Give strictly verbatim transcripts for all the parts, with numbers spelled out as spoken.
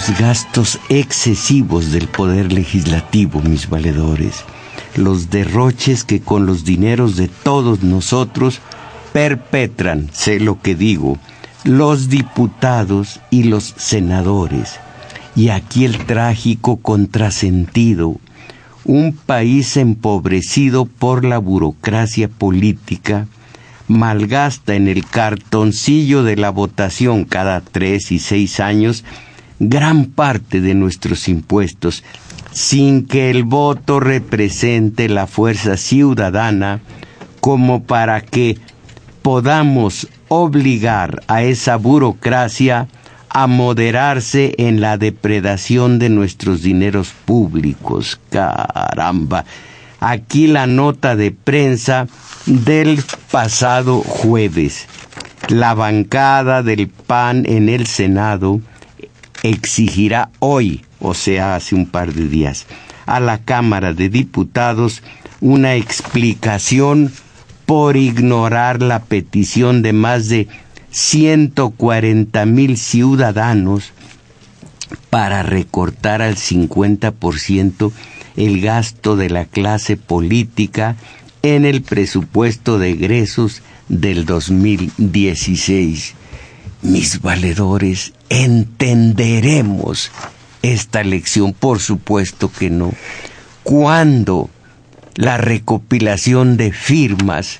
los gastos excesivos del poder legislativo, mis valedores, los derroches que con los dineros de todos nosotros perpetran, sé lo que digo, los diputados y los senadores. Y aquí el trágico contrasentido: un país empobrecido por la burocracia política malgasta en el cartoncillo de la votación cada tres y seis años gran parte de nuestros impuestos, sin que el voto represente la fuerza ciudadana como para que podamos obligar a esa burocracia a moderarse en la depredación de nuestros dineros públicos. Caramba, aquí la nota de prensa del pasado jueves. La bancada del P A N en el Senado exigirá hoy, o sea, hace un par de días, a la Cámara de Diputados una explicación por ignorar la petición de más de ciento cuarenta mil ciudadanos para recortar al cincuenta por ciento el gasto de la clase política en el presupuesto de egresos del dos mil dieciséis. Mis valedores, ¿entenderemos esta lección? Por supuesto que no. ¿Cuándo la recopilación de firmas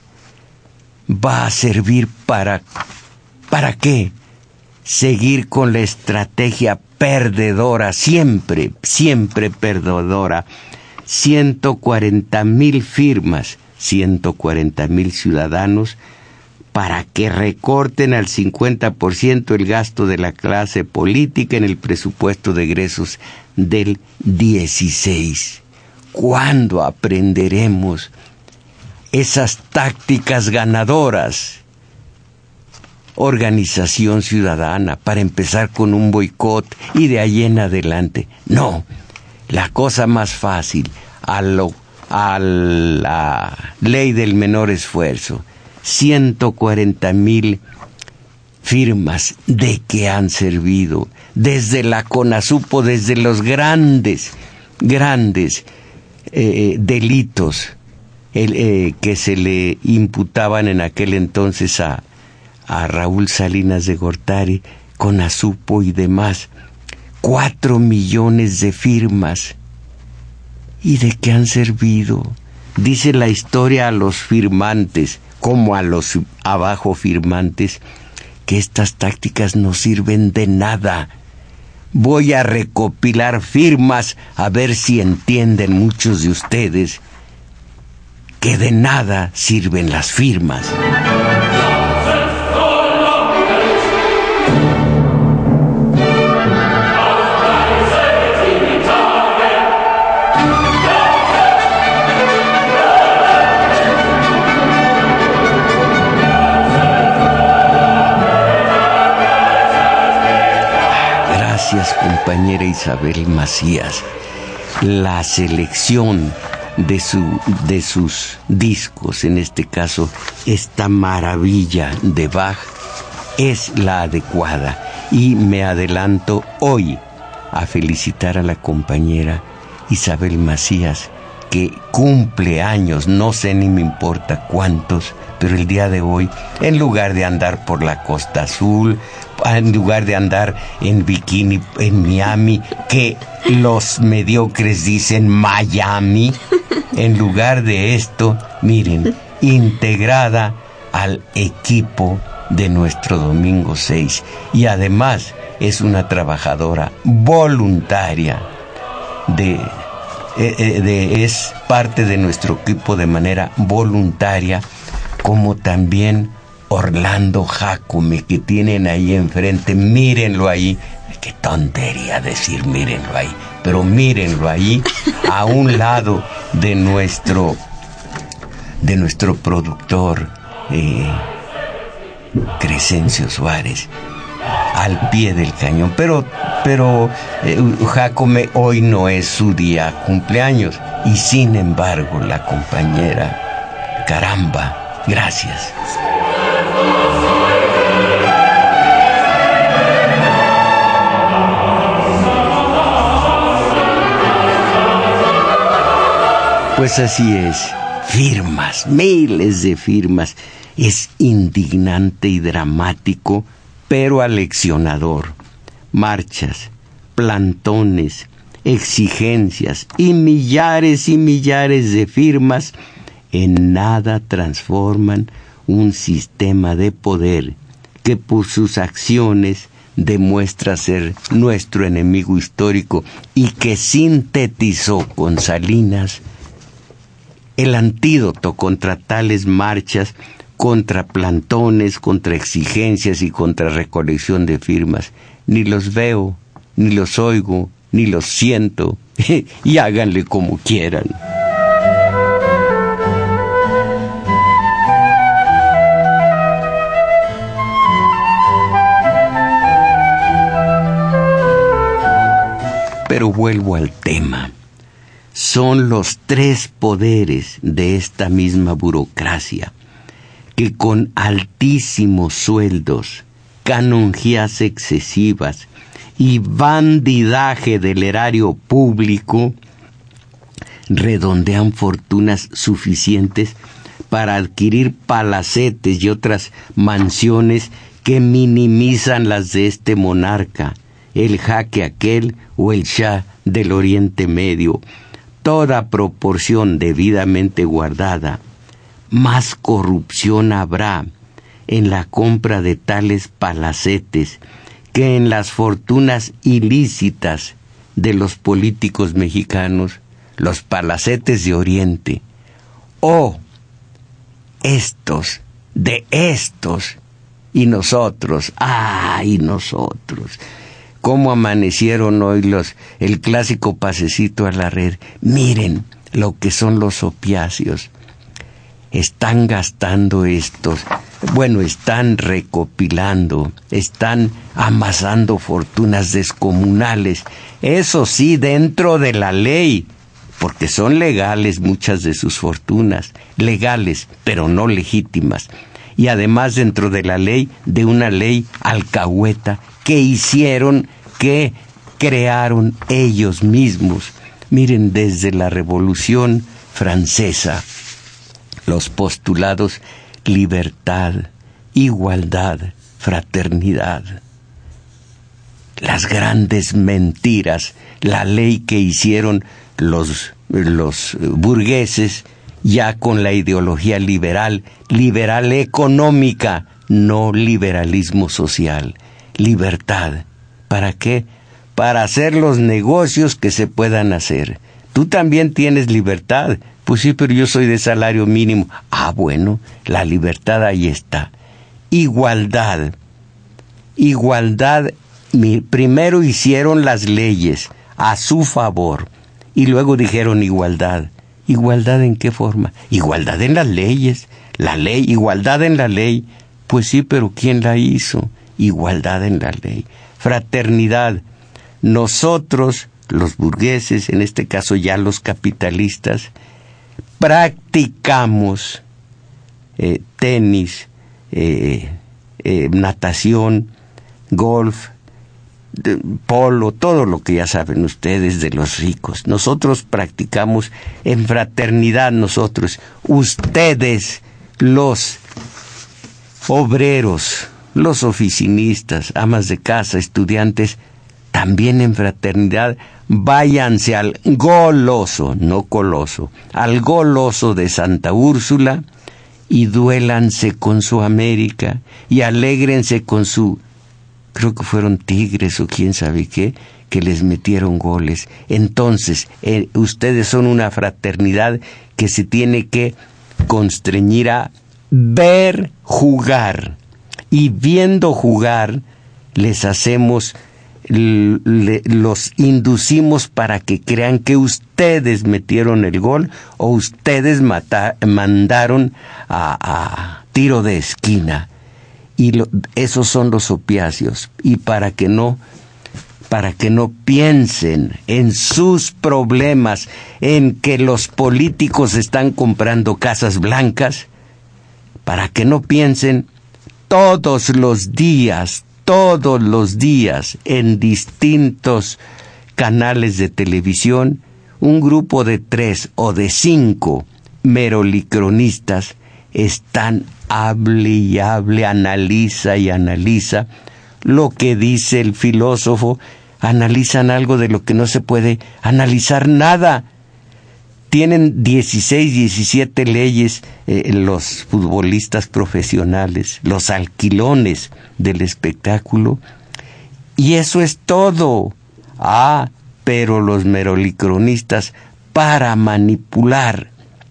va a servir para... ¿Para qué? Seguir con la estrategia perdedora, siempre, siempre perdedora. ciento cuarenta mil firmas, ciento cuarenta mil ciudadanos, para que recorten al cincuenta por ciento el gasto de la clase política en el presupuesto de egresos del dieciséis. ¿Cuándo aprenderemos esas tácticas ganadoras? Organización ciudadana, para empezar con un boicot y de ahí en adelante. No, la cosa más fácil, a, lo, a la ley del menor esfuerzo. ciento cuarenta mil firmas, ¿de qué han servido? Desde la CONASUPO, desde los grandes, grandes eh, delitos el, eh, que se le imputaban en aquel entonces a a Raúl Salinas de Gortari, CONASUPO y demás. Cuatro millones de firmas. ¿Y de qué han servido? Dice la historia a los firmantes, como a los abajo firmantes, que estas tácticas no sirven de nada. Voy a recopilar firmas a ver si entienden muchos de ustedes que de nada sirven las firmas. Gracias, compañera Isabel Macías. La selección de, su, de sus discos, en este caso, esta maravilla de Bach, es la adecuada. Y me adelanto hoy a felicitar a la compañera Isabel Macías, que cumple años, no sé ni me importa cuántos, pero el día de hoy, en lugar de andar por la Costa Azul, en lugar de andar en bikini en Miami, que los mediocres dicen Miami, en lugar de esto, miren, integrada al equipo de nuestro domingo seis, y además es una trabajadora voluntaria de, de, de es parte de nuestro equipo de manera voluntaria, como también Orlando Jacome, que tienen ahí enfrente. Mírenlo ahí. Qué tontería decir mírenlo ahí, pero mírenlo ahí, a un lado de nuestro de nuestro productor eh, Crescencio Suárez, al pie del cañón. Pero pero eh, Jacome hoy no es su día cumpleaños, y sin embargo la compañera, caramba, gracias. Pues así es, firmas, miles de firmas. Es indignante y dramático, pero aleccionador. Marchas, plantones, exigencias y millares y millares de firmas en nada transforman un sistema de poder que por sus acciones demuestra ser nuestro enemigo histórico y que sintetizó con Salinas el antídoto contra tales marchas, contra plantones, contra exigencias y contra recolección de firmas. Ni los veo, ni los oigo, ni los siento, y háganle como quieran. Pero vuelvo al tema. Son los tres poderes de esta misma burocracia que con altísimos sueldos, canonjías excesivas y bandidaje del erario público redondean fortunas suficientes para adquirir palacetes y otras mansiones que minimizan las de este monarca, el jaque aquel o el shah del Oriente Medio. Toda proporción debidamente guardada, más corrupción habrá en la compra de tales palacetes que en las fortunas ilícitas de los políticos mexicanos, los palacetes de Oriente. Oh, estos, de estos, y nosotros, ¡ay, nosotros! ¿Cómo amanecieron hoy los, el clásico pasecito a la red? Miren lo que son los opiáceos. Están gastando estos, bueno, están recopilando, están amasando fortunas descomunales. Eso sí, dentro de la ley, porque son legales muchas de sus fortunas, legales, pero no legítimas. Y además dentro de la ley, de una ley alcahueta, que hicieron, que crearon ellos mismos. Miren, desde la Revolución Francesa, los postulados libertad, igualdad, fraternidad. Las grandes mentiras, la ley que hicieron los, los burgueses, ya con la ideología liberal, liberal económica, no liberalismo social. Libertad. ¿Para qué? Para hacer los negocios que se puedan hacer. Tú también tienes libertad. Pues sí, pero yo soy de salario mínimo. Ah, bueno, la libertad ahí está. Igualdad. Igualdad. Primero hicieron las leyes a su favor y luego dijeron igualdad. ¿Igualdad en qué forma? Igualdad en las leyes. La ley, igualdad en la ley. Pues sí, pero ¿quién la hizo? Igualdad en la ley. Fraternidad. Nosotros, los burgueses, en este caso ya los capitalistas, practicamos eh, tenis, eh, eh, natación, golf, de, polo, todo lo que ya saben ustedes de los ricos. Nosotros practicamos en fraternidad, nosotros, ustedes, los obreros, los oficinistas, amas de casa, estudiantes, también en fraternidad. Váyanse al goloso, no coloso, al goloso de Santa Úrsula y duélanse con su América y alégrense con su, creo que fueron Tigres o quién sabe qué, que les metieron goles. Entonces, eh, ustedes son una fraternidad que se tiene que constreñir a ver jugar. Y viendo jugar, les hacemos, le, los inducimos para que crean que ustedes metieron el gol o ustedes mata, mandaron a, a tiro de esquina. Y lo, esos son los opiáceos. Y para que no, para que no piensen en sus problemas, en que los políticos están comprando casas blancas, para que no piensen, todos los días, todos los días, en distintos canales de televisión, un grupo de tres o de cinco merolicronistas están hable y hable, analiza y analiza lo que dice el filósofo, analizan algo de lo que no se puede analizar nada. Tienen dieciséis, diecisiete leyes eh, los futbolistas profesionales, los alquilones del espectáculo, y eso es todo. Ah, pero los merolicronistas, para manipular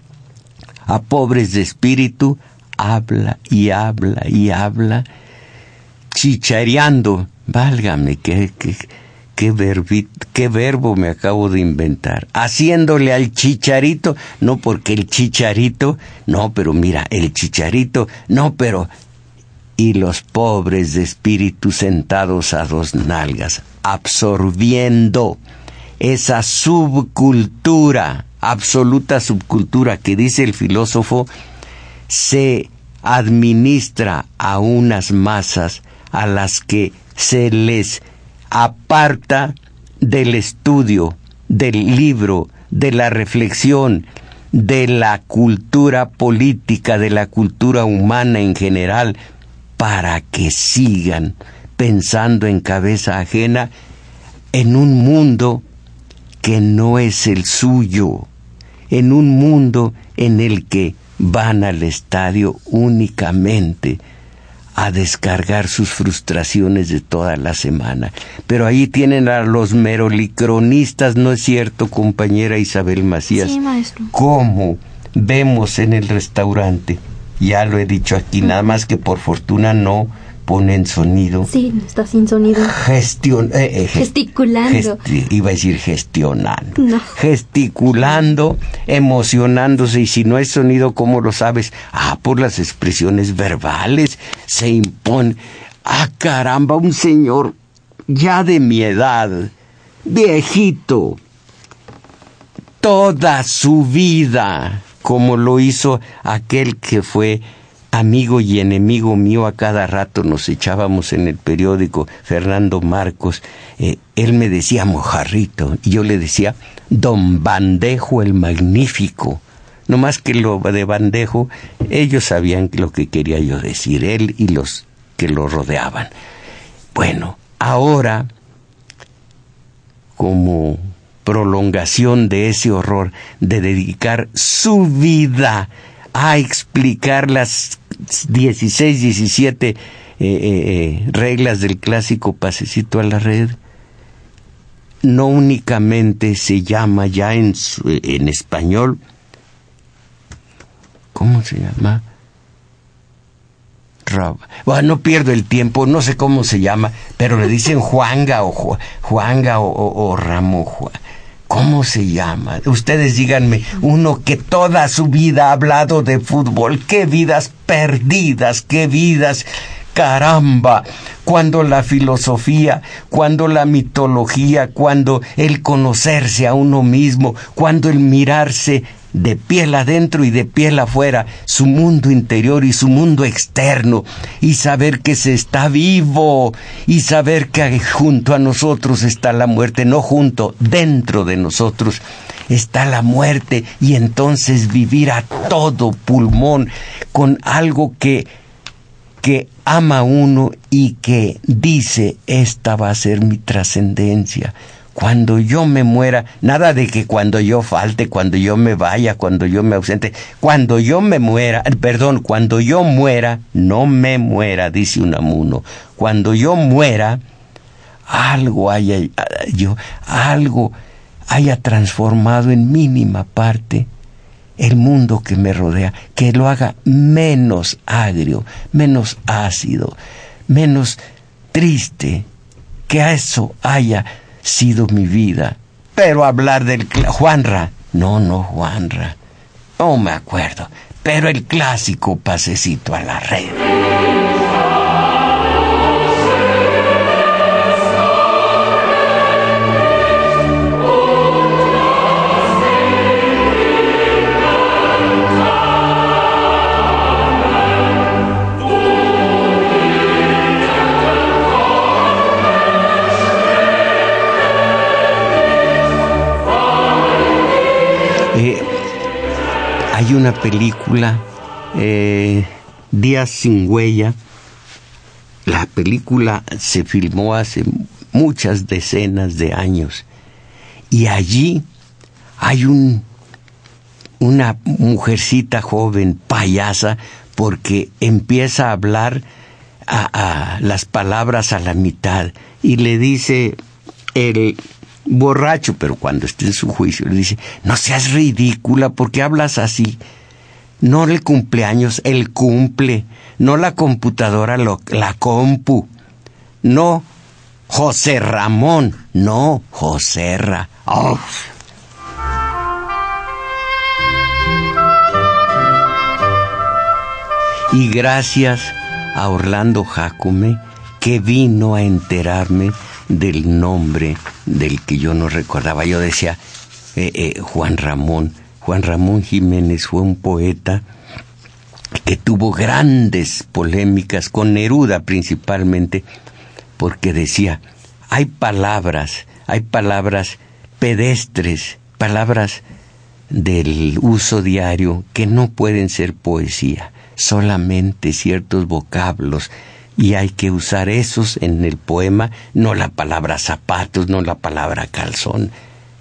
a pobres de espíritu, habla y habla y habla, chichareando. Válgame, qué, qué, qué, verbi, qué verbo me acabo de inventar. Haciéndole al chicharito, no porque el chicharito, no, pero mira, el chicharito, no, pero... Y los pobres de espíritu sentados a dos nalgas, absorbiendo esa subcultura, absoluta subcultura que dice el filósofo, se administra a unas masas a las que se les aparta del estudio, del libro, de la reflexión, de la cultura política, de la cultura humana en general, para que sigan pensando en cabeza ajena en un mundo que no es el suyo, en un mundo en el que van al estadio únicamente a descargar sus frustraciones de toda la semana. Pero ahí tienen a los merolicronistas, ¿no es cierto, compañera Isabel Macías? Sí, maestro. ¿Cómo vemos en el restaurante? Ya lo he dicho aquí, nada más que por fortuna no ponen sonido. Sí, está sin sonido. Gestion, eh, eh, Gesticulando. Gesti, iba a decir gestionando. No. Gesticulando, emocionándose, y si no hay sonido, ¿cómo lo sabes? Ah, por las expresiones verbales se impone. Ah, caramba, un señor ya de mi edad, viejito, toda su vida, como lo hizo aquel que fue amigo y enemigo mío, a cada rato nos echábamos en el periódico, Fernando Marcos. Eh, él me decía Mojarrito y yo le decía Don Bandejo el Magnífico. No más que lo de Bandejo, ellos sabían lo que quería yo decir, él y los que lo rodeaban. Bueno, ahora, como prolongación de ese horror de dedicar su vida a explicar las dieciséis, diecisiete eh, eh, reglas del clásico Pasecito a la Red, no únicamente se llama ya en, en español, ¿cómo se llama? Bueno, no pierdo el tiempo, no sé cómo se llama, pero le dicen Juanga o Ju, Juanga o, o, o Ramo Juan. ¿Cómo se llama? Ustedes díganme, uno que toda su vida ha hablado de fútbol, qué vidas perdidas, qué vidas, caramba, cuando la filosofía, cuando la mitología, cuando el conocerse a uno mismo, cuando el mirarse de piel adentro y de piel afuera, su mundo interior y su mundo externo, y saber que se está vivo, y saber que junto a nosotros está la muerte, no junto, dentro de nosotros está la muerte, y entonces vivir a todo pulmón con algo que, que ama uno y que dice, esta va a ser mi trascendencia. Cuando yo me muera, nada de que cuando yo falte, cuando yo me vaya, cuando yo me ausente, cuando yo me muera, perdón, cuando yo muera, no me muera, dice Unamuno, cuando yo muera, algo haya, yo, algo haya transformado en mínima parte el mundo que me rodea, que lo haga menos agrio, menos ácido, menos triste, que a eso haya sido mi vida. Pero hablar del Juanra, no, no Juanra, no me acuerdo, pero el clásico Pasecito a la Red. hay una película, eh, Días sin huella. La película se filmó hace muchas decenas de años y allí hay un una mujercita joven payasa porque empieza a hablar a, a las palabras a la mitad y le dice el borracho, pero cuando esté en su juicio, le dice: no seas ridícula, ¿por qué hablas así? No el cumpleaños, el cumple, no la computadora, lo, la compu, no José Ramón, no Joserra. Oh. Y gracias a Orlando Jácome, que vino a enterarme del nombre del que yo no recordaba. Yo decía eh, eh, Juan Ramón. Juan Ramón Jiménez fue un poeta que tuvo grandes polémicas con Neruda principalmente, porque decía, hay palabras, hay palabras pedestres, palabras del uso diario que no pueden ser poesía, solamente ciertos vocablos, y hay que usar esos en el poema, no la palabra zapatos, no la palabra calzón.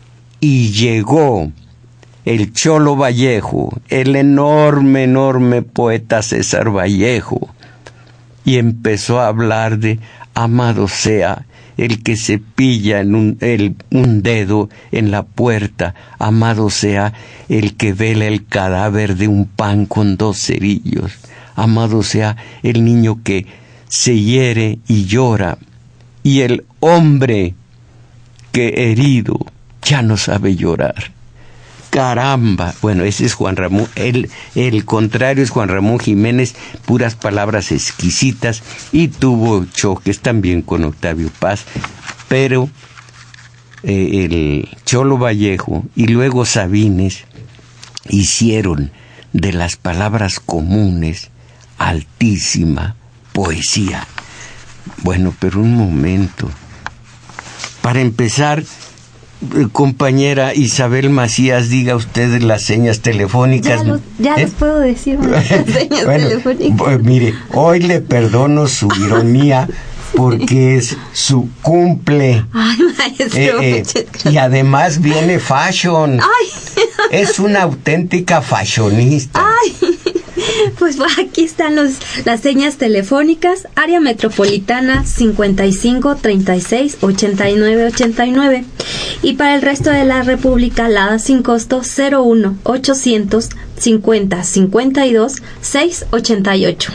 Y llegó el Cholo Vallejo, el enorme, enorme poeta César Vallejo, y empezó a hablar de amado sea el que se pilla en un, el, un dedo en la puerta, amado sea el que vela el cadáver de un pan con dos cerillos, amado sea el niño que se hiere y llora, y el hombre que herido ya no sabe llorar. Caramba, bueno, ese es Juan Ramón, el, el contrario es Juan Ramón Jiménez, puras palabras exquisitas, y tuvo choques también con Octavio Paz, pero eh, el Cholo Vallejo y luego Sabines hicieron de las palabras comunes altísima poesía. Bueno, pero un momento, para empezar, compañera Isabel Macías, diga usted las señas telefónicas. Ya, los, ya ¿Eh? los puedo decir, las señas bueno, telefónicas. Pues, mire, hoy le perdono su ironía porque es su cumple. Ay, maestro, eh, eh, y además viene fashion. Ay. Es una auténtica fashionista. Ay. Pues aquí están los, las señas telefónicas: área metropolitana cincuenta y cinco treinta y seis ochenta y nueve ochenta y nueve, y para el resto de la República la da sin costo cero uno ochocientos cincuenta cincuenta y dos seiscientos ochenta y ocho.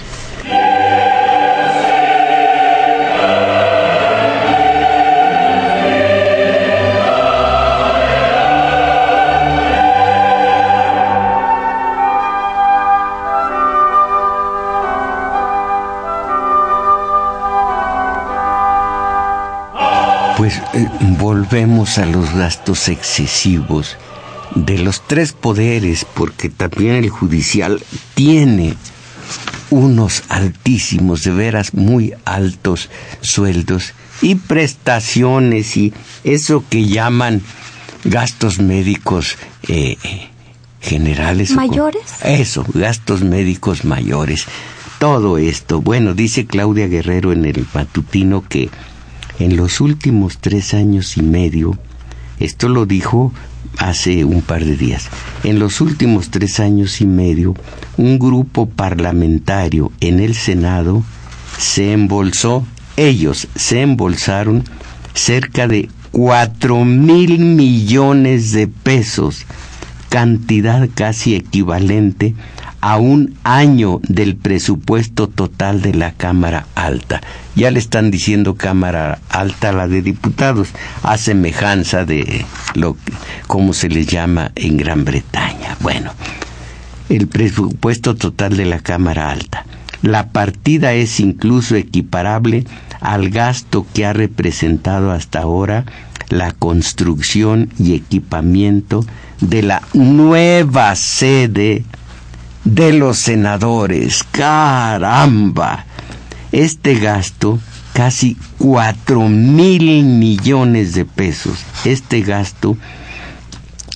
Pues eh, volvemos a los gastos excesivos de los tres poderes, porque también el judicial tiene unos altísimos, de veras muy altos sueldos y prestaciones y eso que llaman gastos médicos eh, generales. ¿Mayores? Eso, gastos médicos mayores. Todo esto, bueno, dice Claudia Guerrero en el matutino que en los últimos tres años y medio, esto lo dijo hace un par de días, en los últimos tres años y medio, un grupo parlamentario en el Senado se embolsó, ellos se embolsaron cerca de cuatro mil millones de pesos, cantidad casi equivalente a un año del presupuesto total de la Cámara Alta. Ya le están diciendo Cámara Alta a la de Diputados, a semejanza de lo como se les llama en Gran Bretaña. Bueno, el presupuesto total de la Cámara Alta. La partida es incluso equiparable al gasto que ha representado hasta ahora la construcción y equipamiento de la nueva sede de los senadores. ¡Caramba! Este gasto, casi cuatro mil millones de pesos, este gasto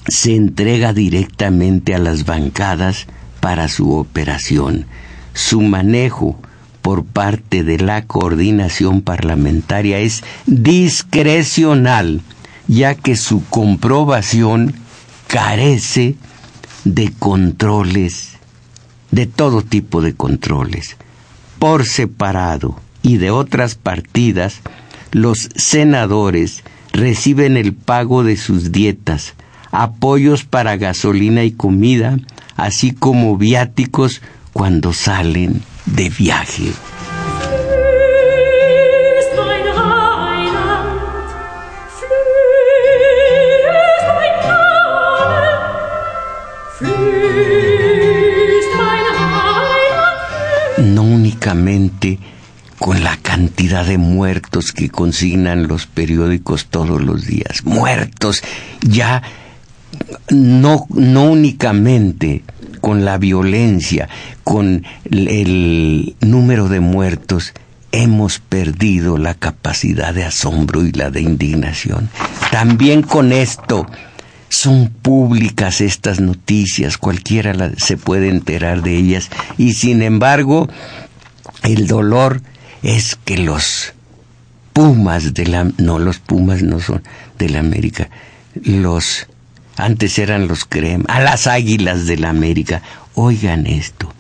se entrega directamente a las bancadas para su operación. Su manejo por parte de la coordinación parlamentaria es discrecional, ya que su comprobación carece de controles, de todo tipo de controles. Por separado y de otras partidas, los senadores reciben el pago de sus dietas, apoyos para gasolina y comida, así como viáticos cuando salen de viaje. No únicamente con la cantidad de muertos que consignan los periódicos todos los días, muertos, ya no, no únicamente con la violencia, con el, el número de muertos, hemos perdido la capacidad de asombro y la de indignación. También con esto son públicas estas noticias, cualquiera la, se puede enterar de ellas, y sin embargo el dolor es que los Pumas de la, no los Pumas no son de la América, los antes eran los Crema, a las Águilas de la América. Oigan esto,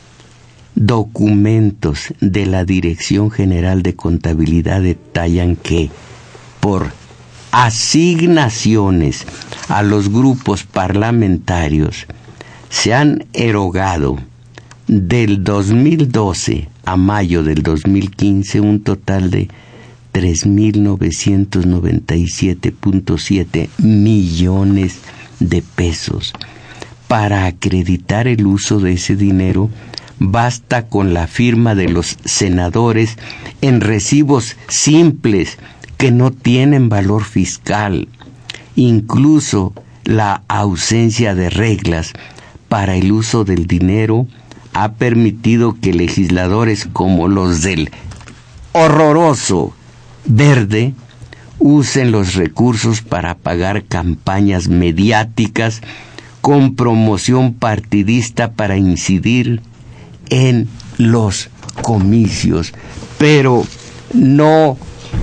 documentos de la Dirección General de Contabilidad detallan que por asignaciones a los grupos parlamentarios se han erogado del dos mil doce a mayo del dos mil quince un total de tres mil novecientos noventa y siete punto siete millones de pesos. Para acreditar el uso de ese dinero, basta con la firma de los senadores en recibos simples que no tienen valor fiscal. Incluso la ausencia de reglas para el uso del dinero ha permitido que legisladores como los del horroroso Verde usen los recursos para pagar campañas mediáticas con promoción partidista para incidir en los comicios. Pero no,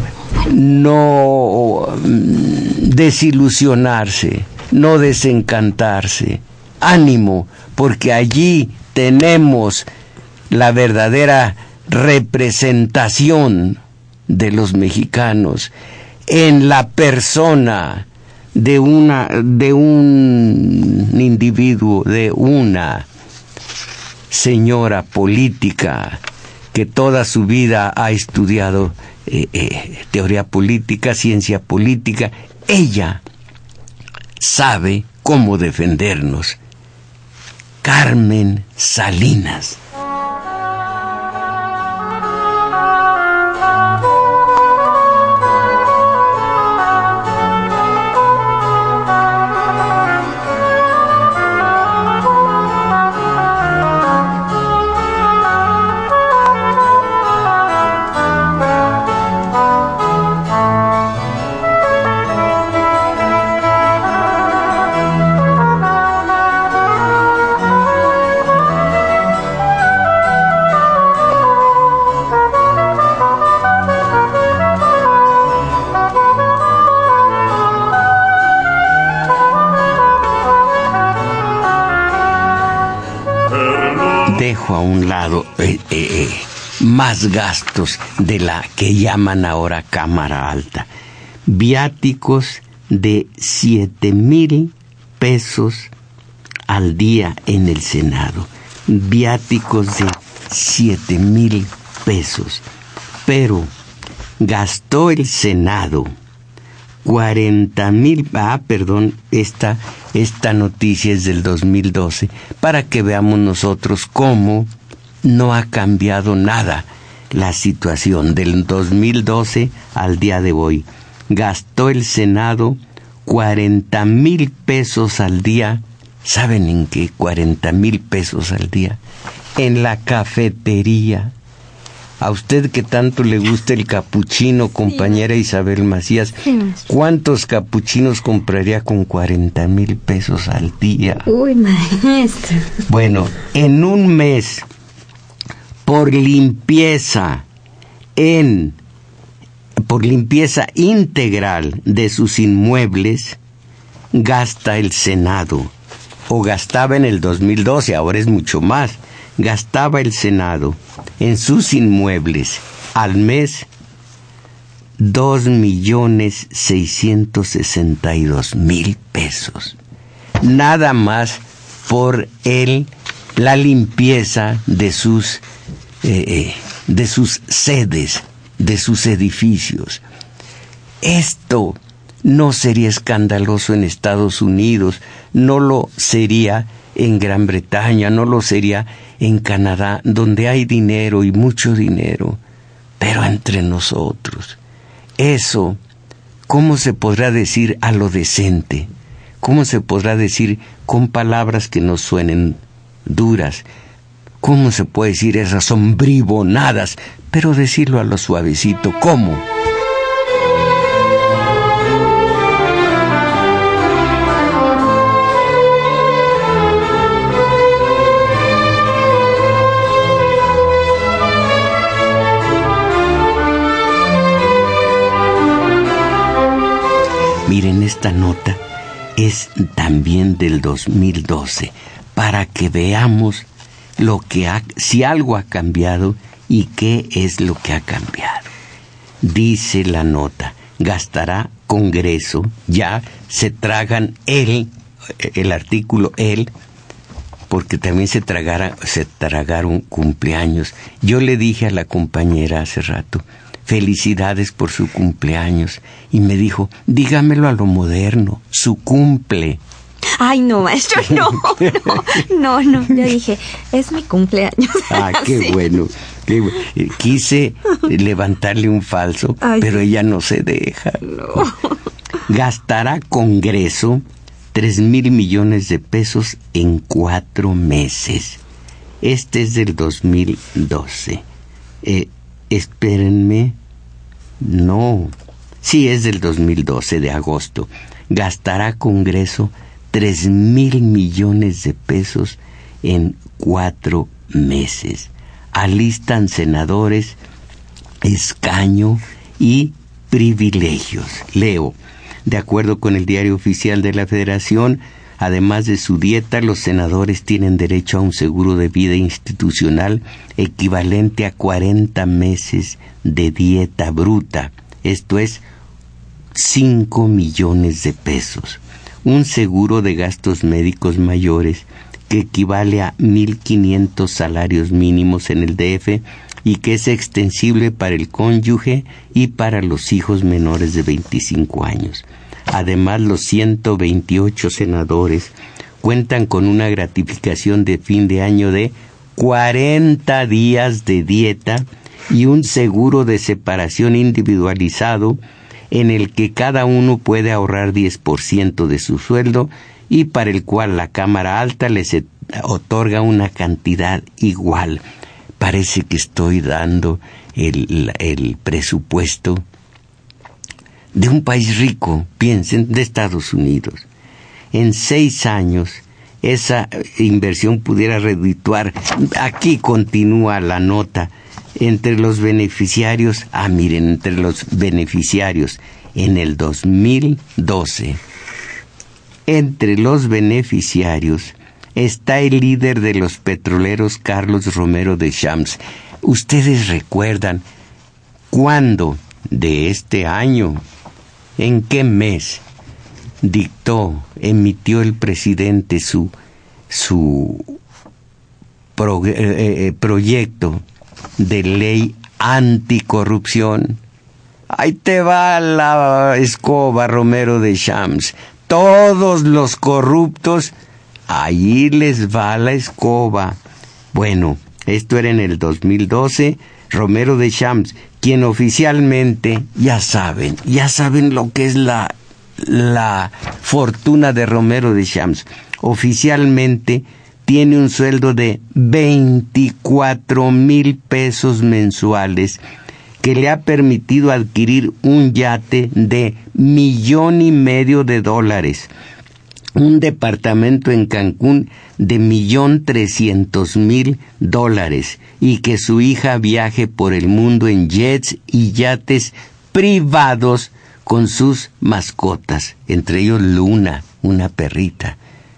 no desilusionarse, no desencantarse. Ánimo, porque allí tenemos la verdadera representación de los mexicanos en la persona de una de un individuo, de una señora política que toda su vida ha estudiado eh, eh, teoría política, ciencia política. Ella sabe cómo defendernos. Carmen Salinas. Dejo a un lado eh, eh, más gastos de la que llaman ahora Cámara Alta. Viáticos de siete mil pesos al día en el Senado. Viáticos de siete mil pesos. Pero gastó el Senado cuarenta mil, ah, perdón, esta, esta noticia es del dos mil doce, para que veamos nosotros cómo no ha cambiado nada la situación del dos mil doce al día de hoy. Gastó el Senado cuarenta mil pesos al día. ¿Saben en qué? cuarenta mil pesos al día. En la cafetería, A usted que tanto le gusta el capuchino, compañera sí. Isabel Macías, sí. ¿Cuántos capuchinos compraría con cuarenta mil pesos al día? Uy, maestro. Bueno, en un mes, por limpieza, en, por limpieza integral de sus inmuebles, gasta el Senado, o gastaba en el dos mil doce, ahora es mucho más, gastaba el Senado en sus inmuebles al mes dos millones seiscientos sesenta y dos mil pesos. Nada más por el, la limpieza de sus, eh, de sus sedes, de sus edificios. Esto no sería escandaloso en Estados Unidos, no lo sería en Gran Bretaña, no lo sería en Canadá, donde hay dinero y mucho dinero, pero entre nosotros, eso, ¿cómo se podrá decir a lo decente? ¿Cómo se podrá decir con palabras que no suenen duras? ¿Cómo se puede decir esas son bribonadas? Pero decirlo a lo suavecito, ¿cómo? Miren, esta nota es también del dos mil doce, para que veamos lo que ha, si algo ha cambiado y qué es lo que ha cambiado. Dice la nota, gastará Congreso, ya se tragan el, el artículo el, porque también se, tragara, se tragaron cumpleaños. Yo le dije a la compañera hace rato, felicidades por su cumpleaños. Y me dijo, dígamelo a lo moderno, su cumple. Ay, no, maestro, no, no, no, no. Yo dije, es mi cumpleaños. Ah, qué sí. bueno. Qué bueno. Quise levantarle un falso, Ay, pero ella no se deja. No. Gastará Congreso tres mil millones de pesos en cuatro meses. Este es del dos mil doce. Eh, espérenme. No. Sí, es del dos mil doce, de agosto. Gastará Congreso tres mil millones de pesos en cuatro meses. Alistan senadores, escaño y privilegios. Leo, de acuerdo con el Diario Oficial de la Federación, además de su dieta, los senadores tienen derecho a un seguro de vida institucional equivalente a cuarenta meses de dieta bruta. Esto es cinco millones de pesos. Un seguro de gastos médicos mayores que equivale a mil quinientos salarios mínimos en el D F y que es extensible para el cónyuge y para los hijos menores de veinticinco años. Además, los ciento veintiocho senadores cuentan con una gratificación de fin de año de cuarenta días de dieta y un seguro de separación individualizado en el que cada uno puede ahorrar diez por ciento de su sueldo y para el cual la Cámara Alta les otorga una cantidad igual. Parece que estoy dando el, el presupuesto de un país rico, piensen, de Estados Unidos. En seis años, esa inversión pudiera redituar, aquí continúa la nota, entre los beneficiarios, ah, miren, entre los beneficiarios en el dos mil doce, entre los beneficiarios está el líder de los petroleros, Carlos Romero Deschamps. Ustedes recuerdan cuándo de este año, en qué mes dictó, emitió el presidente su su pro, eh, proyecto de ley anticorrupción. Ahí te va la escoba, Romero Deschamps. Todos los corruptos, ahí les va la escoba. Bueno, esto era en el dos mil doce. Romero Deschamps, quien oficialmente, ya saben, ya saben lo que es la, la fortuna de Romero Deschamps. Oficialmente tiene un sueldo de veinticuatro mil pesos mensuales que le ha permitido adquirir un yate de millón y medio de dólares, un departamento en Cancún de millón trescientos mil dólares y que su hija viaje por el mundo en jets y yates privados con sus mascotas, entre ellos Luna, una perrita.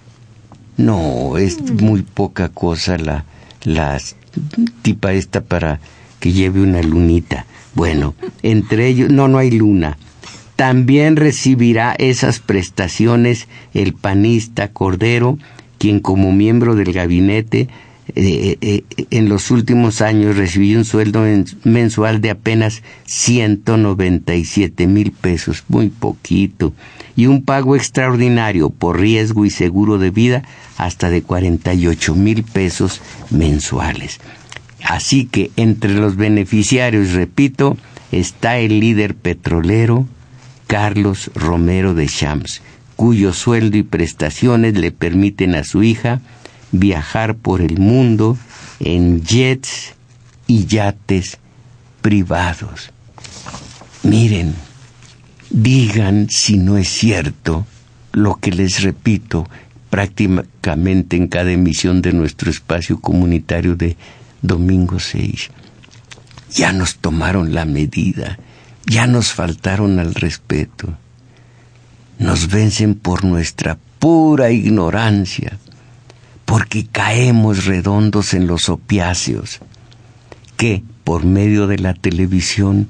No, es muy poca cosa la, la tipa esta para que lleve una lunita. Bueno, entre ellos, no, no hay luna. También recibirá esas prestaciones el panista Cordero, quien como miembro del gabinete eh, eh, en los últimos años recibió un sueldo mensual de apenas ciento noventa y siete mil pesos, muy poquito, y un pago extraordinario por riesgo y seguro de vida hasta de cuarenta y ocho mil pesos mensuales. Así que entre los beneficiarios, repito, está el líder petrolero Carlos Romero Deschamps, cuyo sueldo y prestaciones le permiten a su hija viajar por el mundo en jets y yates privados. Miren, digan si no es cierto lo que les repito prácticamente en cada emisión de nuestro espacio comunitario de Domingo seis. Ya nos tomaron la medida, ya nos faltaron al respeto. Nos vencen por nuestra pura ignorancia, porque caemos redondos en los opiáceos que, por medio de la televisión,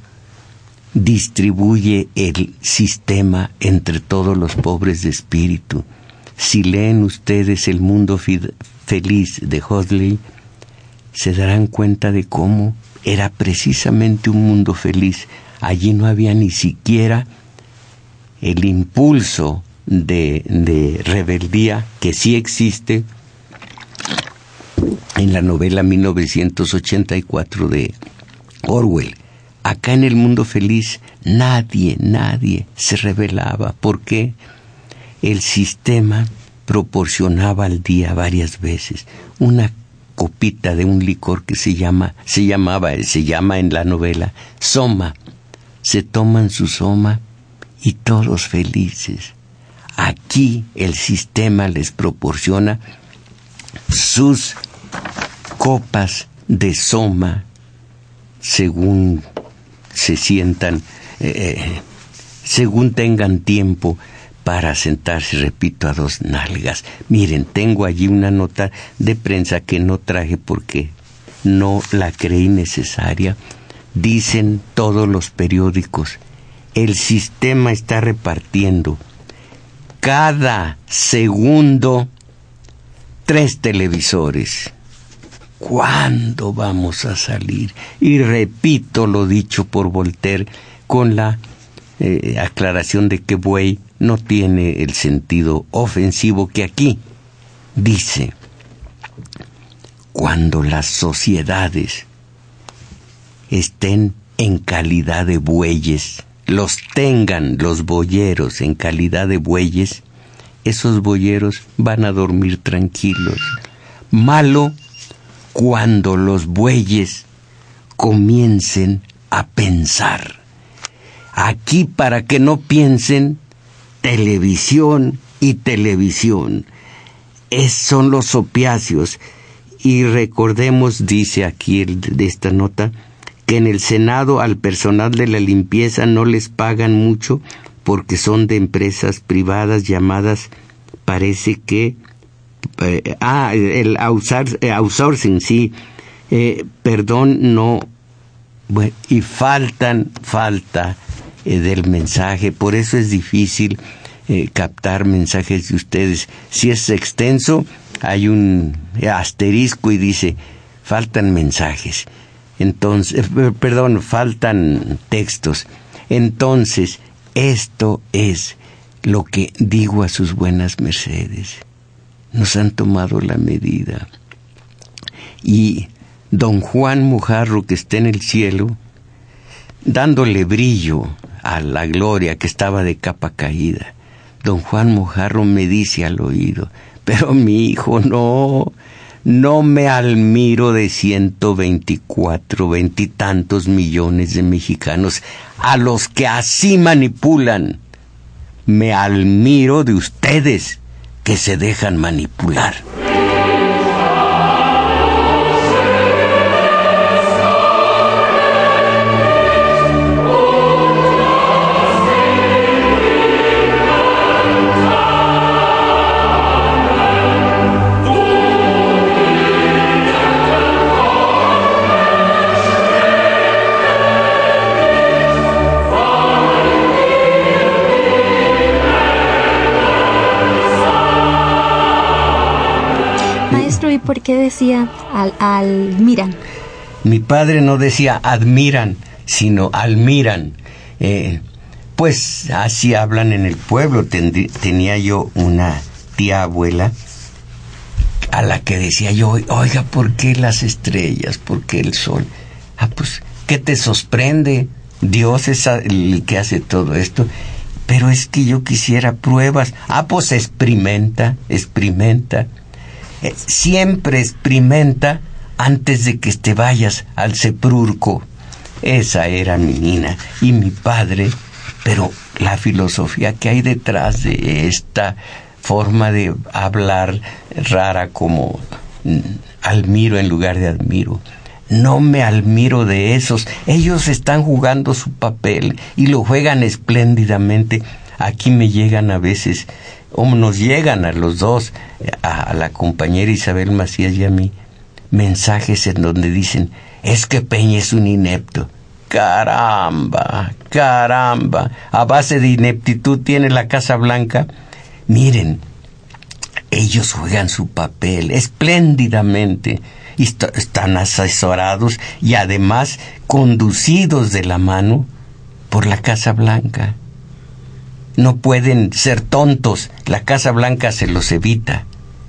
distribuye el sistema entre todos los pobres de espíritu. Si leen ustedes El Mundo Feliz de Huxley, se darán cuenta de cómo era precisamente un mundo feliz. Allí no había ni siquiera el impulso de, de rebeldía que sí existe en la novela mil novecientos ochenta y cuatro de Orwell. Acá en el mundo feliz nadie, nadie se rebelaba, porque el sistema proporcionaba al día varias veces una copita de un licor que se llama, se llamaba, se llama en la novela Soma. Se toman su Soma y todos felices. Aquí el sistema les proporciona sus copas de Soma según se sientan, eh, según tengan tiempo para sentarse, repito, a dos nalgas. Miren, tengo allí una nota de prensa que no traje porque no la creí necesaria. Dicen todos los periódicos, el sistema está repartiendo cada segundo tres televisores. ¿Cuándo vamos a salir? Y repito lo dicho por Voltaire con la eh, aclaración de que buey no tiene el sentido ofensivo que aquí dice: cuando las sociedades estén en calidad de bueyes, los tengan los boyeros en calidad de bueyes, esos boyeros van a dormir tranquilos. Malo cuando los bueyes comiencen a pensar. Aquí, para que no piensen, televisión y televisión. Es, son los opiáceos. Y recordemos, dice aquí el, de esta nota, que en el Senado al personal de la limpieza no les pagan mucho porque son de empresas privadas llamadas, parece que, eh, ah, el outsourcing, sí, eh, perdón, no, bueno, y faltan, falta eh, del mensaje, por eso es difícil eh, captar mensajes de ustedes. Si es extenso, hay un asterisco y dice, faltan mensajes. Entonces, perdón, faltan textos. Entonces, esto es lo que digo a sus buenas mercedes. Nos han tomado la medida. Y don Juan Mojarro, que está en el cielo, dándole brillo a la gloria que estaba de capa caída, don Juan Mojarro me dice al oído, pero mi hijo, no, no me admiro de ciento veinticuatro, veintitantos millones de mexicanos a los que así manipulan. Me admiro de ustedes que se dejan manipular. ¿Y por qué decía al, admiran? Mi padre no decía admiran, sino admiran. Eh, pues así hablan en el pueblo. Tendí, tenía yo una tía abuela a la que decía yo, oiga, ¿por qué las estrellas? ¿Por qué el sol? Ah, pues, ¿qué te sorprende? Dios es el que hace todo esto. Pero es que yo quisiera pruebas. Ah, pues experimenta, experimenta. Eh, siempre experimenta antes de que te vayas al sepulcro. Esa era mi nina y mi padre, pero la filosofía que hay detrás de esta forma de hablar rara como mm, admiro en lugar de admiro. No me admiro de esos. Ellos están jugando su papel y lo juegan espléndidamente. Aquí me llegan a veces, o nos llegan a los dos, a, a la compañera Isabel Macías y a mí, mensajes en donde dicen, es que Peña es un inepto. Caramba, caramba, a base de ineptitud tiene la Casa Blanca. Miren, ellos juegan su papel espléndidamente y est- están asesorados y además conducidos de la mano por la Casa Blanca. No pueden ser tontos, la Casa Blanca se los evita.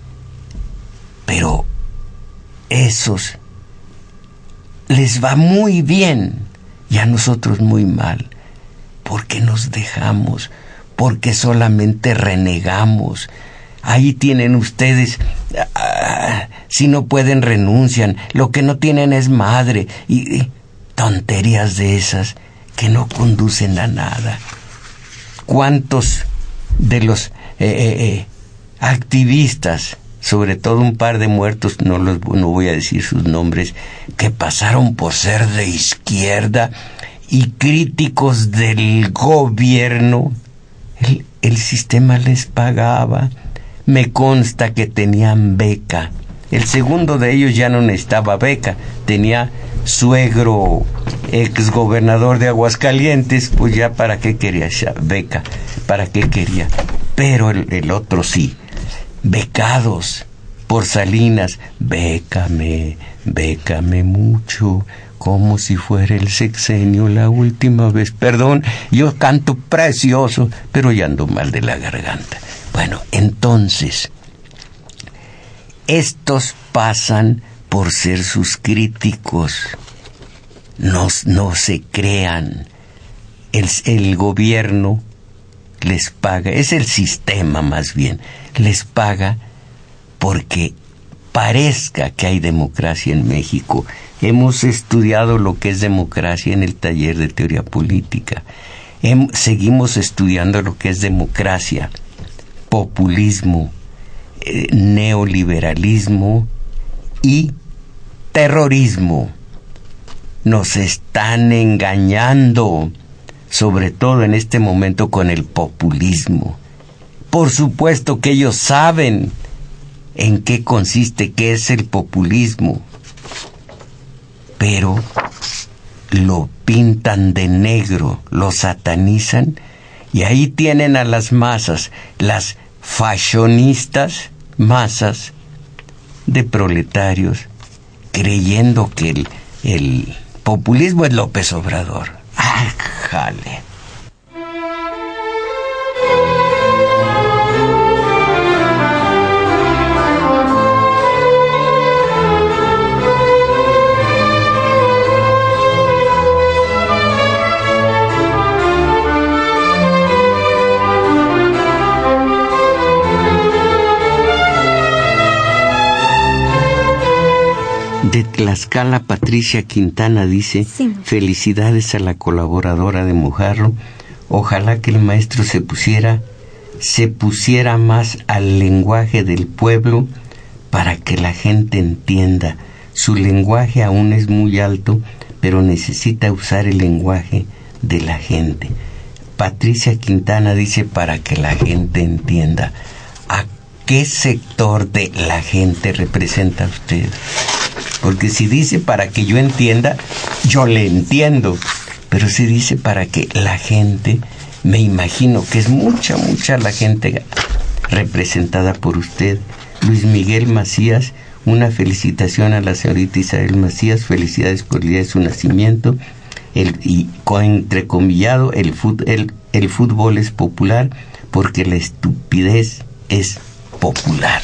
Pero esos les va muy bien y a nosotros muy mal, porque nos dejamos, porque solamente renegamos. Ahí tienen ustedes, ah, si no pueden renuncian, lo que no tienen es madre, y, y tonterías de esas que no conducen a nada. ¿Cuántos de los eh, eh, eh, activistas, sobre todo un par de muertos, no los no voy a decir sus nombres, que pasaron por ser de izquierda y críticos del gobierno, el, el sistema les pagaba? Me consta que tenían beca. El segundo de ellos ya no necesitaba beca, tenía suegro exgobernador de Aguascalientes, pues ya para qué quería esa beca, para qué quería. Pero el, el otro sí, becados por Salinas, bécame, bécame mucho, como si fuera el sexenio la última vez. Perdón, yo canto precioso, pero ya ando mal de la garganta. Bueno, entonces, estos pasan por ser sus críticos. No, no se crean. El, el gobierno les paga, es el sistema más bien, les paga porque parezca que hay democracia en México. Hemos estudiado lo que es democracia en el taller de teoría política. Hem, seguimos estudiando lo que es democracia, populismo, eh, neoliberalismo y terrorismo. Nos están engañando, sobre todo en este momento con el populismo. Por supuesto que ellos saben en qué consiste, qué es el populismo, pero lo pintan de negro, lo satanizan, y ahí tienen a las masas, las fashionistas masas de proletarios, creyendo que el, el populismo es López Obrador. ¡Ay, jale! De Tlaxcala, Patricia Quintana dice, sí. Felicidades a la colaboradora de Mojarro. Ojalá que el maestro se pusiera, se pusiera más al lenguaje del pueblo para que la gente entienda. Su lenguaje aún es muy alto, pero necesita usar el lenguaje de la gente. Patricia Quintana dice para que la gente entienda. ¿A qué sector de la gente representa usted? Porque si dice para que yo entienda, yo le entiendo. Pero si dice para que la gente, me imagino que es mucha, mucha la gente representada por usted. Luis Miguel Macías, una felicitación a la señorita Isabel Macías, felicidades por el día de su nacimiento. El, y entrecomillado, el, fut, el, el fútbol es popular porque la estupidez es popular.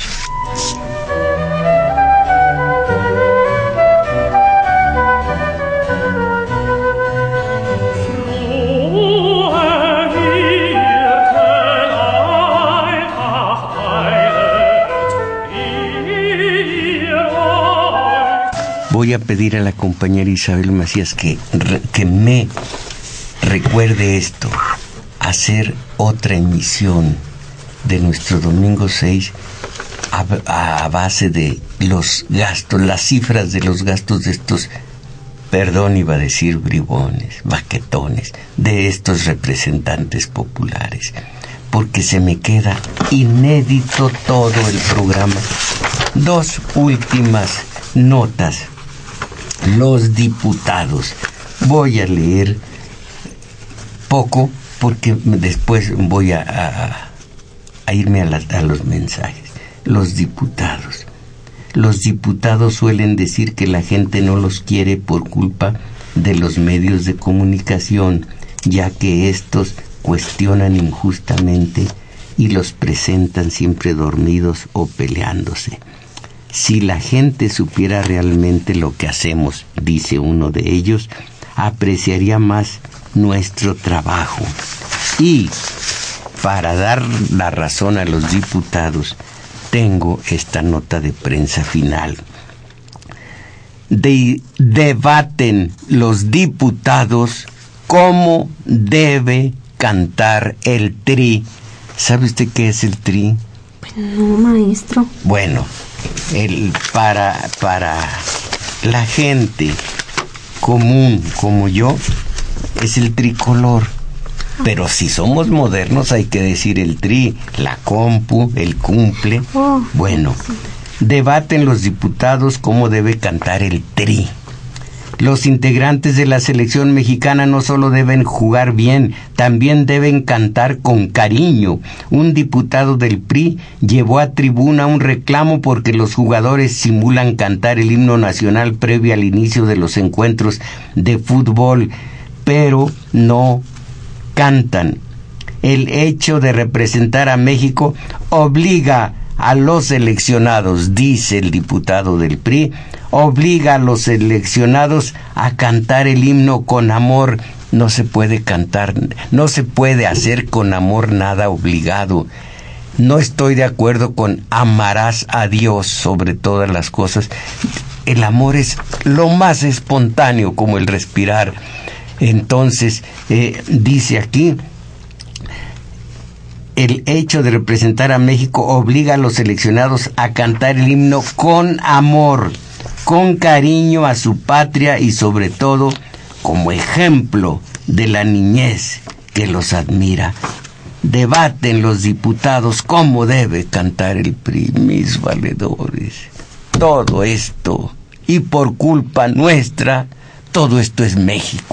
Voy a pedir a la compañera Isabel Macías que, que me recuerde esto, hacer otra emisión de nuestro domingo seis a, a base de los gastos, las cifras de los gastos de estos, perdón, iba a decir bribones, baquetones, de estos representantes populares, porque se me queda inédito todo el programa. Dos últimas notas. Los diputados. Voy a leer poco porque después voy a, a, a irme a, la, a los mensajes. Los diputados. Los diputados suelen decir que la gente no los quiere por culpa de los medios de comunicación, ya que estos cuestionan injustamente y los presentan siempre dormidos o peleándose. Si la gente supiera realmente lo que hacemos, dice uno de ellos, apreciaría más nuestro trabajo. Y para dar la razón a los diputados, tengo esta nota de prensa final. De, debaten los diputados cómo debe cantar el Tri. ¿Sabe usted qué es el Tri? No, maestro. Bueno, el, para, para la gente común como yo, es el tricolor. Pero si somos modernos hay que decir el tri, la compu, el cumple. Oh, bueno, sí. Debaten los diputados cómo debe cantar el Tri. Los integrantes de la selección mexicana no solo deben jugar bien, también deben cantar con cariño. Un diputado del P R I llevó a tribuna un reclamo porque los jugadores simulan cantar el himno nacional previo al inicio de los encuentros de fútbol, pero no cantan. El hecho de representar a México obliga a los seleccionados, dice el diputado del P R I, obliga a los seleccionados a cantar el himno con amor. No se puede cantar, no se puede hacer con amor nada obligado. No estoy de acuerdo con amarás a Dios sobre todas las cosas. El amor es lo más espontáneo, como el respirar. Entonces, eh, dice aquí, el hecho de representar a México obliga a los seleccionados a cantar el himno con amor, con cariño a su patria y sobre todo como ejemplo de la niñez que los admira. Debaten los diputados cómo debe cantar el P R I, mis valedores. Todo esto, y por culpa nuestra, todo esto es México.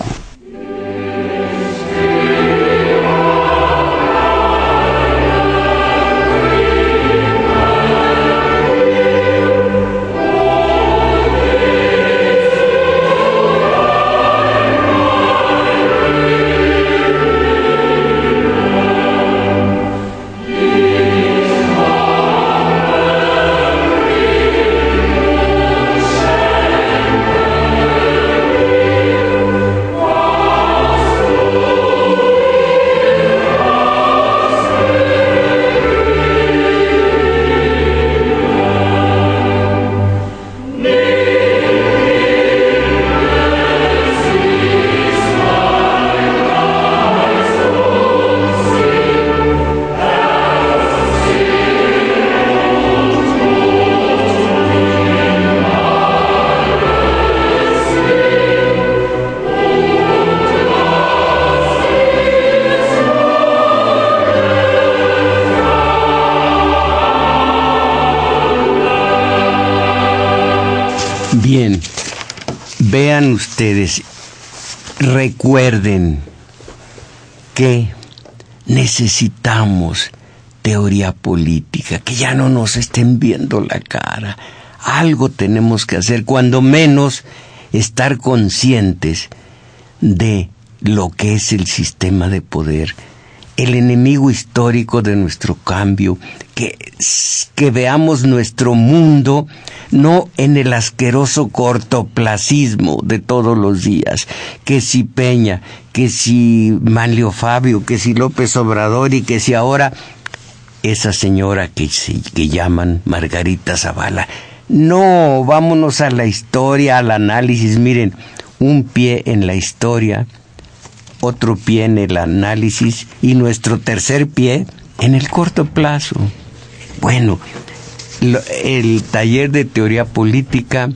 Bien, vean ustedes, recuerden que necesitamos teoría política, que ya no nos estén viendo la cara. Algo tenemos que hacer, cuando menos estar conscientes de lo que es el sistema de poder, el enemigo histórico de nuestro cambio, que, que veamos nuestro mundo no en el asqueroso cortoplacismo de todos los días, que si Peña, que si Manlio Fabio, que si López Obrador y que si ahora esa señora que, que llaman Margarita Zavala. No, vámonos a la historia, al análisis. Miren, un pie en la historia, otro pie en el análisis y nuestro tercer pie en el corto plazo. Bueno, lo, el taller de teoría política,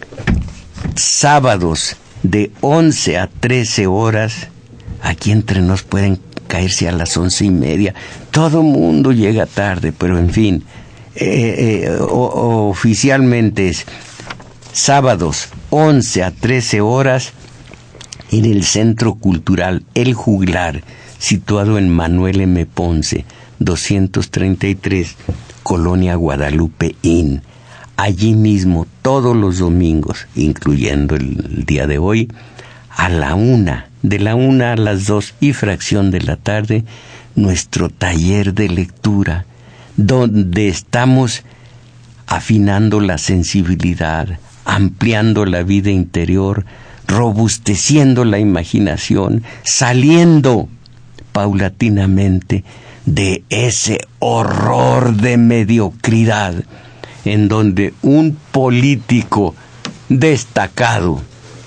sábados de once a trece horas, aquí entre nos pueden caerse a las once y media. Todo mundo llega tarde, pero en fin, eh, eh, o, oficialmente es sábados once a trece horas en el Centro Cultural El Juglar, situado en Manuel M. Ponce, doscientos treinta y tres, Colonia Guadalupe Inn. Allí mismo, todos los domingos, incluyendo el día de hoy, a la una, de la una a las dos y fracción de la tarde, nuestro taller de lectura, donde estamos afinando la sensibilidad, ampliando la vida interior, robusteciendo la imaginación, saliendo paulatinamente de ese horror de mediocridad en donde un político destacado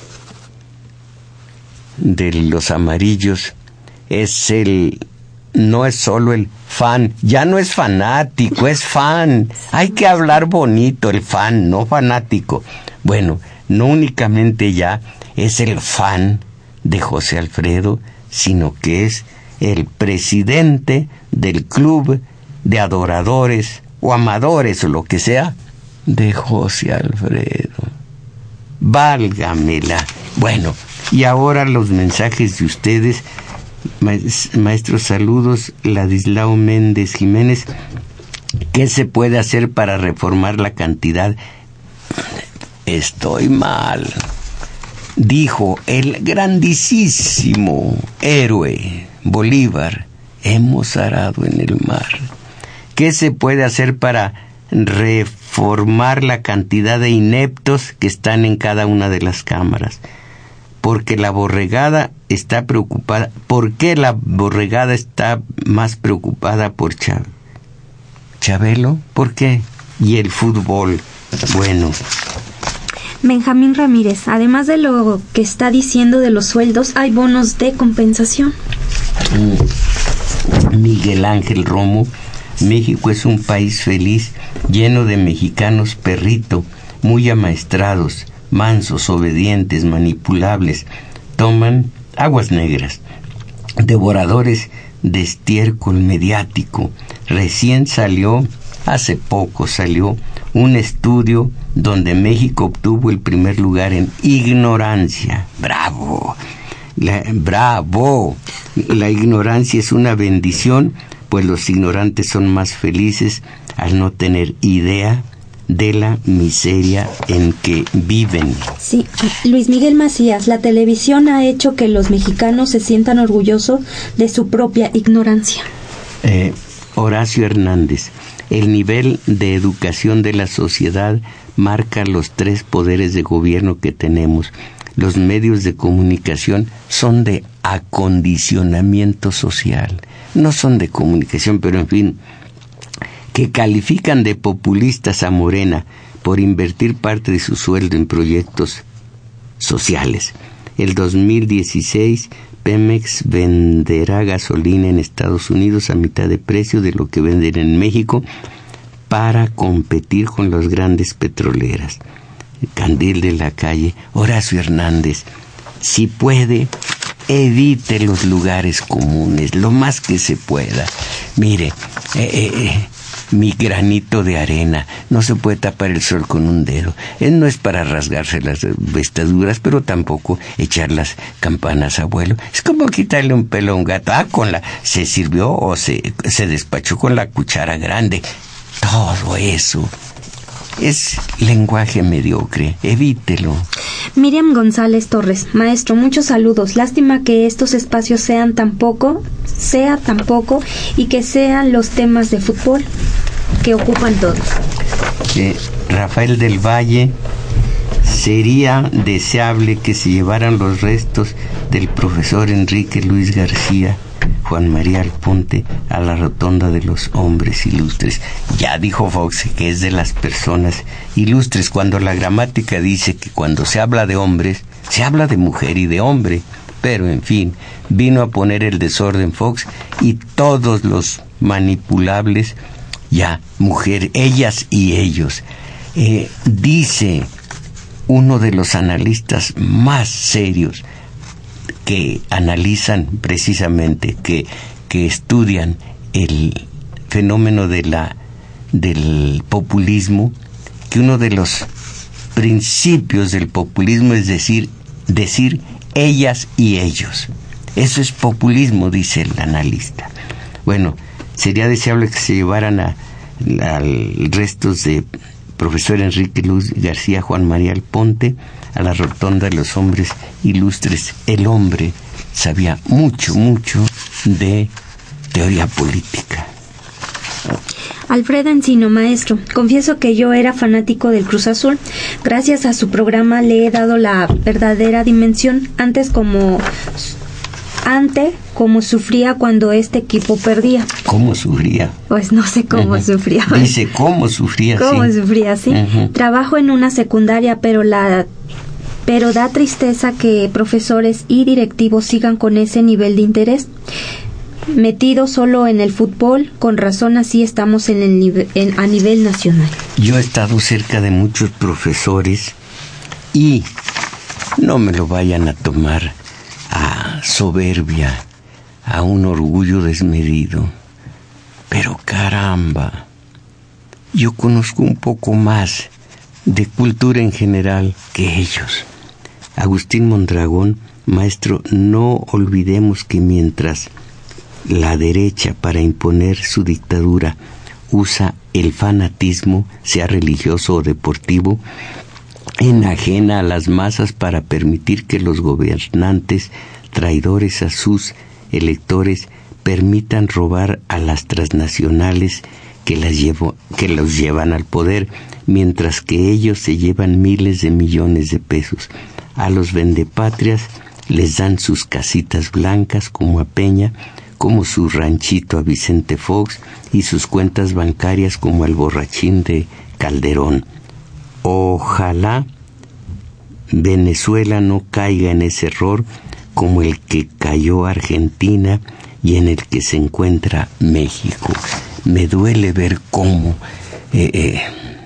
de los amarillos es el, no es solo el fan, ya no es fanático, es fan. Hay que hablar bonito, el fan, no fanático. Bueno, no únicamente ya es el fan de José Alfredo, sino que es el presidente del club de adoradores o amadores o lo que sea de José Alfredo. Válgamela. Bueno, y ahora los mensajes de ustedes. Maestros, saludos. Ladislao Méndez Jiménez. ¿Qué se puede hacer para reformar la cantidad? Estoy mal. Dijo el grandísimo héroe Bolívar: hemos arado en el mar. ¿Qué se puede hacer para reformar la cantidad de ineptos que están en cada una de las cámaras? Porque la borregada está preocupada. ¿Por qué la borregada está más preocupada por Chab- Chabelo? ¿Por qué? Y el fútbol. Bueno. Benjamín Ramírez, además de lo que está diciendo de los sueldos, hay bonos de compensación. Miguel Ángel Romo, México es un país feliz, lleno de mexicanos perrito, muy amaestrados, mansos, obedientes, manipulables, toman aguas negras, devoradores de estiércol mediático. Recién salió, hace poco salió, un estudio donde México obtuvo el primer lugar en ignorancia. ¡Bravo! La, ¡Bravo! La ignorancia es una bendición, pues los ignorantes son más felices al no tener idea de la miseria en que viven. Sí, Luis Miguel Macías, la televisión ha hecho que los mexicanos se sientan orgullosos de su propia ignorancia. Eh, Horacio Hernández, el nivel de educación de la sociedad marca los tres poderes de gobierno que tenemos. Los medios de comunicación son de acondicionamiento social, no son de comunicación, pero en fin, que califican de populistas a Morena por invertir parte de su sueldo en proyectos sociales. El dos mil dieciséis, Pemex venderá gasolina en Estados Unidos a mitad de precio de lo que venden en México para competir con las grandes petroleras. Candil de la Calle, Horacio Hernández, si puede, evite los lugares comunes, lo más que se pueda. Mire, eh, eh, mi granito de arena. No se puede tapar el sol con un dedo. Él no es para rasgarse las vestiduras, pero tampoco echar las campanas a vuelo. Es como quitarle un pelo a un gato. Ah, con la, se sirvió o se, se despachó con la cuchara grande. Todo eso es lenguaje mediocre. Evítelo. Miriam González Torres, maestro, muchos saludos. Lástima que estos espacios sean tan poco, sea tan poco y que sean los temas de fútbol que ocupan todos. Eh, Rafael del Valle, sería deseable que se llevaran los restos del profesor Enrique Luis García Juan María Alponte a la rotonda de los hombres ilustres. Ya dijo Fox que es de las personas ilustres, cuando la gramática dice que cuando se habla de hombres, se habla de mujer y de hombre. Pero, en fin, vino a poner el desorden Fox y todos los manipulables, ya, mujer, ellas y ellos. Eh, dice uno de los analistas más serios que analizan precisamente, que, que estudian el fenómeno de la, del populismo, que uno de los principios del populismo es decir, decir ellas y ellos. Eso es populismo, dice el analista. Bueno, sería deseable que se llevaran a, a restos de profesor Enrique Luis García Juan María Alponte a la rotonda de los hombres ilustres. El hombre sabía mucho, mucho de teoría política. Alfredo Encino, maestro, confieso que yo era fanático del Cruz Azul. Gracias a su programa le he dado la verdadera dimensión. Antes como ante como sufría cuando este equipo perdía. ¿Cómo sufría? Pues no sé cómo uh-huh. sufría. Dice, ¿cómo sufría? ¿Cómo sí. sufría, sí? Uh-huh. Trabajo en una secundaria, pero la pero da tristeza que profesores y directivos sigan con ese nivel de interés. Metido solo en el fútbol, con razón así estamos en el nive- en, a nivel nacional. Yo he estado cerca de muchos profesores y no me lo vayan a tomar a soberbia, a un orgullo desmedido, pero caramba, yo conozco un poco más de cultura en general que ellos. Agustín Mondragón, maestro, no olvidemos que mientras la derecha, para imponer su dictadura, usa el fanatismo, sea religioso o deportivo, enajena a las masas para permitir que los gobernantes, traidores a sus electores, permitan robar a las transnacionales que, las llevo, que los llevan al poder, mientras que ellos se llevan miles de millones de pesos. A los vendepatrias les dan sus casitas blancas como a Peña, como su ranchito a Vicente Fox y sus cuentas bancarias como al borrachín de Calderón. Ojalá Venezuela no caiga en ese error como el que cayó Argentina y en el que se encuentra México. Me duele ver cómo eh, eh,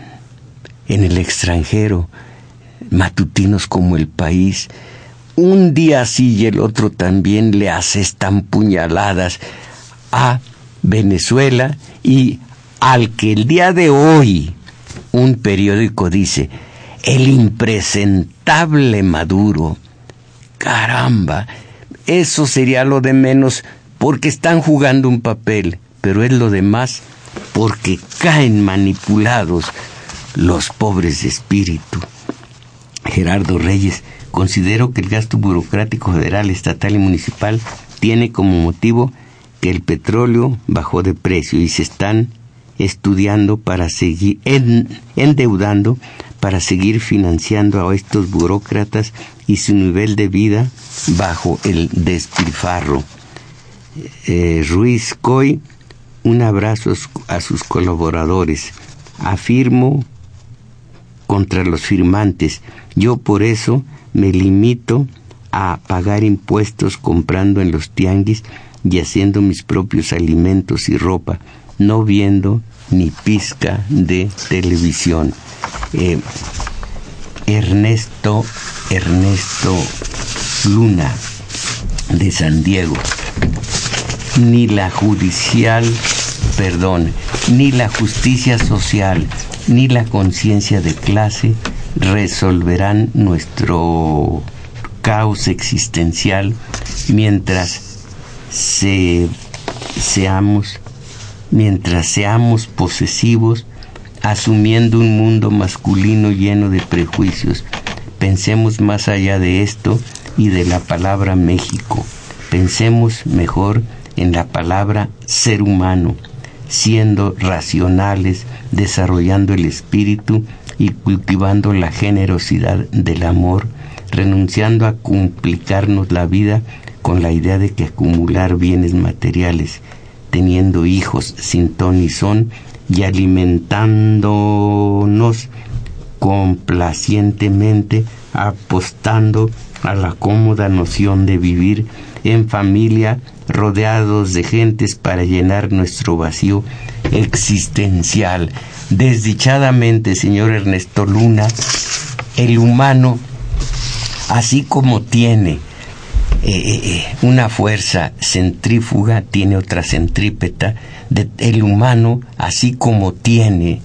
en el extranjero, matutinos como El País, un día sí y el otro también le asestan puñaladas a Venezuela, y al que el día de hoy un periódico dice el impresentable Maduro. Caramba, eso sería lo de menos, porque están jugando un papel, pero es lo demás porque caen manipulados los pobres de espíritu. Gerardo Reyes, considero que el gasto burocrático federal, estatal y municipal tiene como motivo que el petróleo bajó de precio y se están estudiando para seguir en, endeudando para seguir financiando a estos burócratas y su nivel de vida bajo el despilfarro. Eh, Ruiz Coy, un abrazo a sus colaboradores. Afirmo contra los firmantes. Yo por eso me limito a pagar impuestos comprando en los tianguis y haciendo mis propios alimentos y ropa, no viendo ni pizca de televisión. Eh, Ernesto, Ernesto Luna, de San Diego. Ni la judicial perdón, ni la justicia social, ni la conciencia de clase resolverán nuestro caos existencial mientras se, seamos, mientras seamos posesivos, asumiendo un mundo masculino lleno de prejuicios. Pensemos más allá de esto y de la palabra México. Pensemos mejor en la palabra ser humano, siendo racionales, desarrollando el espíritu y cultivando la generosidad del amor, renunciando a complicarnos la vida con la idea de que acumular bienes materiales, teniendo hijos sin ton ni son y alimentándonos complacientemente, apostando a la cómoda noción de vivir en familia, rodeados de gentes para llenar nuestro vacío existencial. Desdichadamente, señor Ernesto Luna, el humano, así como tiene eh, una fuerza centrífuga, tiene otra centrípeta. De, el humano, así como tiene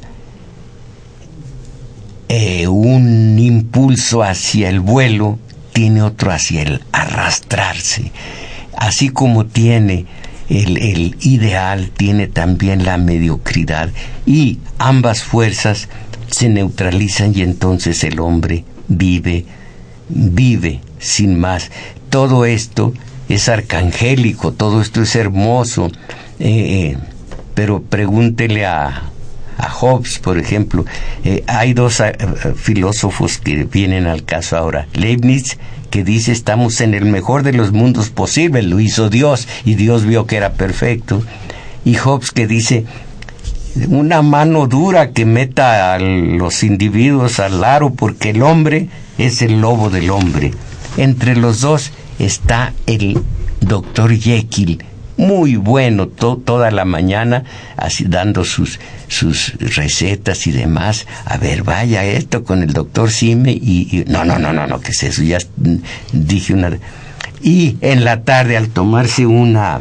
eh, un impulso hacia el vuelo, tiene otro hacia el arrastrarse. Así como tiene el, el ideal, tiene también la mediocridad, y ambas fuerzas se neutralizan y entonces el hombre vive, vive sin más. Todo esto es arcangélico, todo esto es hermoso, eh, pero pregúntele a, a Hobbes, por ejemplo. Eh, hay dos uh, filósofos que vienen al caso ahora. Leibniz, que dice estamos en el mejor de los mundos posibles, lo hizo Dios y Dios vio que era perfecto. Y Hobbes, que dice una mano dura que meta a los individuos al aro, porque el hombre es el lobo del hombre. Entre los dos está el doctor Jekyll, muy bueno, to, toda la mañana así dando sus sus recetas y demás. A ver, vaya esto con el doctor Sime y, y no, no, no, no, no, ¿qué es eso? Ya dije una. Y en la tarde, al tomarse una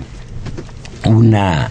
una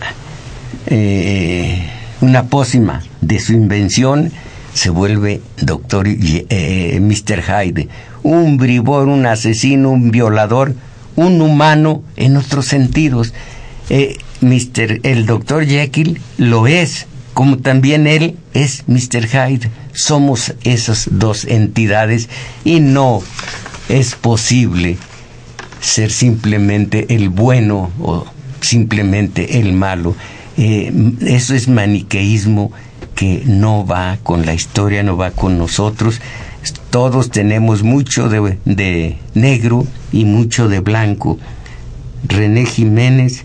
eh, una pócima de su invención, se vuelve doctor eh, mister Hyde, un bribón, un asesino, un violador, un humano en otros sentidos. Eh, mister el doctor Jekyll lo es, como también él es mister Hyde. Somos esas dos entidades y no es posible ser simplemente el bueno o simplemente el malo. Eh, eso es maniqueísmo que no va con la historia, no va con nosotros. Todos tenemos mucho de, de negro y mucho de blanco. René Jiménez,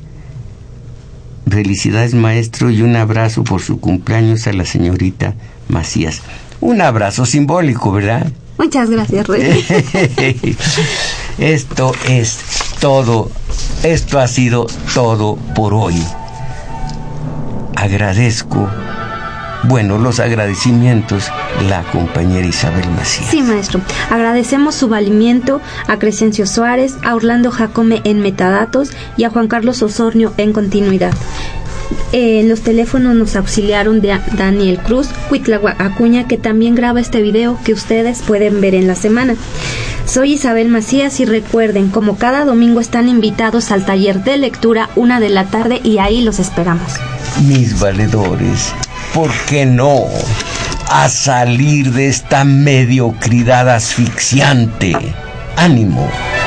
felicidades maestro y un abrazo por su cumpleaños a la señorita Macías. Un abrazo simbólico, ¿verdad? Muchas gracias, René. Esto es todo, esto ha sido todo por hoy. Agradezco, bueno, los agradecimientos, la compañera Isabel Macías. Sí, maestro. Agradecemos su valimiento a Crescencio Suárez, a Orlando Jacome en metadatos y a Juan Carlos Osornio en continuidad. En eh, los teléfonos nos auxiliaron de Daniel Cruz, Cuitla Acuña, que también graba este video que ustedes pueden ver en la semana. Soy Isabel Macías y recuerden, como cada domingo están invitados al taller de lectura una de la tarde y ahí los esperamos. Mis valedores, ¿por qué no? A salir de esta mediocridad asfixiante. ¡Ánimo!